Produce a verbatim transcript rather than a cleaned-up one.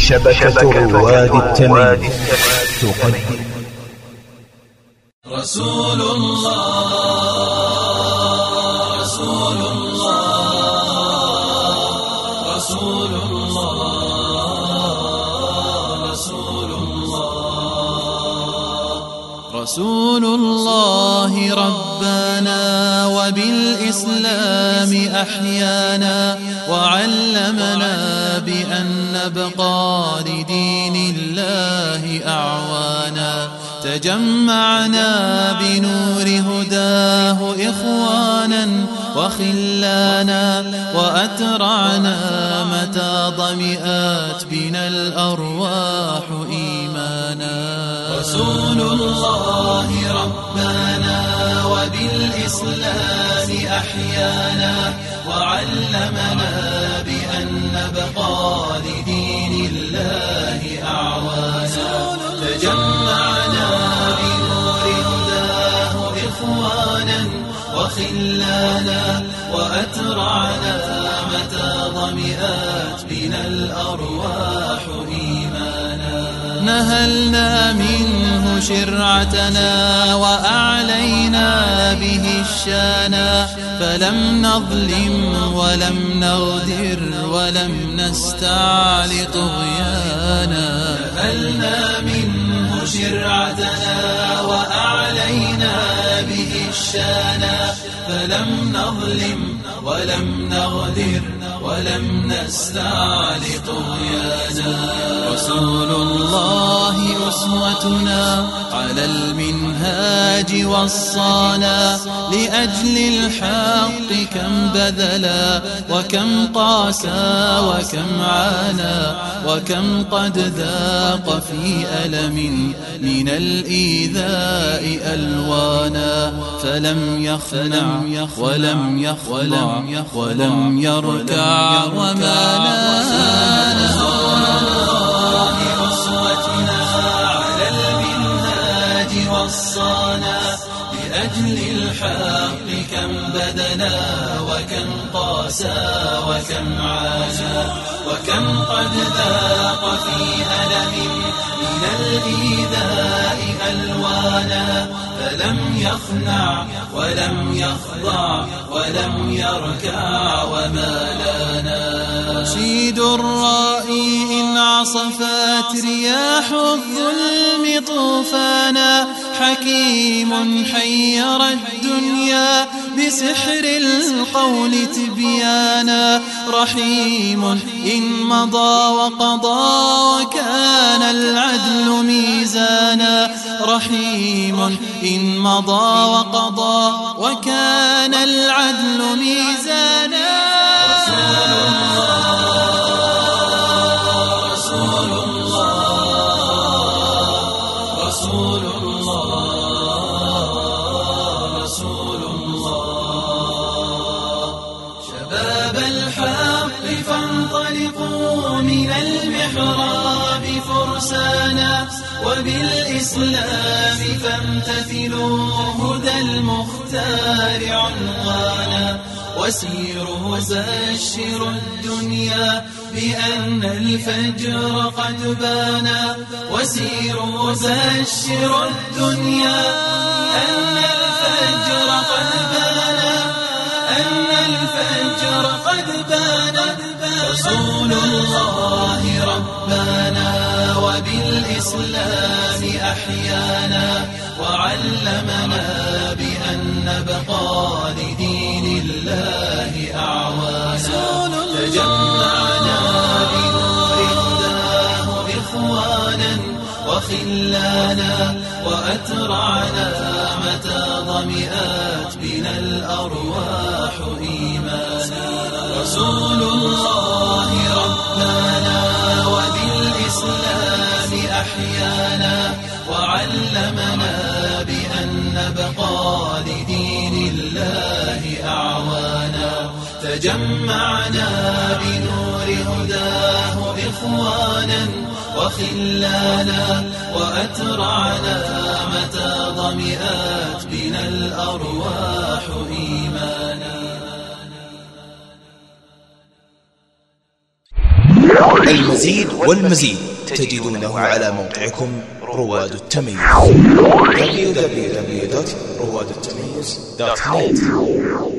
شبكة رواد التميم تقدم رسول الله رسول الله رسول الله رسول الله رسول الله ربنا وبالإسلام أحيانا وعلمنا بأن نبقى لدين الله أعوانا تجمعنا بنور هداه إخوانا وخلانا وأترعنا متى ضمئات بنا الأرواح إيمانا رسول الله ربنا وبالإسلام أحيانا وعلمنا بأن نبقى لدين الله أعوانا تجمعنا بنور هداه إخوانا وخلانا وأترعنا متى ضمئات بنا الأرواح إيمانا نهلنا منه شرعتنا وأعلينا به الشانا فلم نظلم ولم نغدر ولم نستعل طغيانا نهلنا منه شرعتنا وأعلينا به الشانا فلم نظلم ولم نغدر ولم نستعل طغيانا رسول الله أسوتنا على المنهاج وصانا لأجل الحق كم بذلا وكم قاسى وكم عانى وكم قد ذاق في ألم من الإيذاء ألوانا فلم يخنع ولم يخضع ولم يركع وما نال أسوتنا على المنهاج وصانا لأجل الحق كم بذلا وكم قاسى وكم عانى وكم قد ذاق في ألم من الإيذاء ألوانا فلم يخنع ولم يخضع ولم يركع وما لانا رشيد الرائي إن عصفت رياح الظلم طوفانا حكيم حير الدنيا بسحر القول تبيانا رحيم إن مضى وقضى وكان العدل ميزانا رحيم إن مضى وقضى وكان العدل ميزانا رسول الله رسول الله رسول الله شباب الحق فانطلقوا من المحراب فرسانا وبالإسلام فامتثلوا هدى المختار عنوانا وسيروا بشروا الدنيا بأن الفجر قد بانا وسيروا بشروا الدنيا أن الفجر قد بانا أن الفجر قد بانا رسول الله ربنا وبالإسلام أحيانا وعلمنا بأن نبقى لدين الله أعوانا تجمعنا بنور هداه إخوانا وخلانا وأترعنا متى ضمئات بنا الأرواح إيمانا رسول الله ربنا وبالإسلام أحيانا وعلمنا بأن نبقى لدين الله أعوانا تجمعنا بنور هداه إخوانا وخلانا وأترعنا متى ضمئات بنا الأرواح إيمانا. المزيد والمزيد تجدونه على موقعكم رواد التميز دبليو دبليو دبليو دوت رواد التميز دوت نت.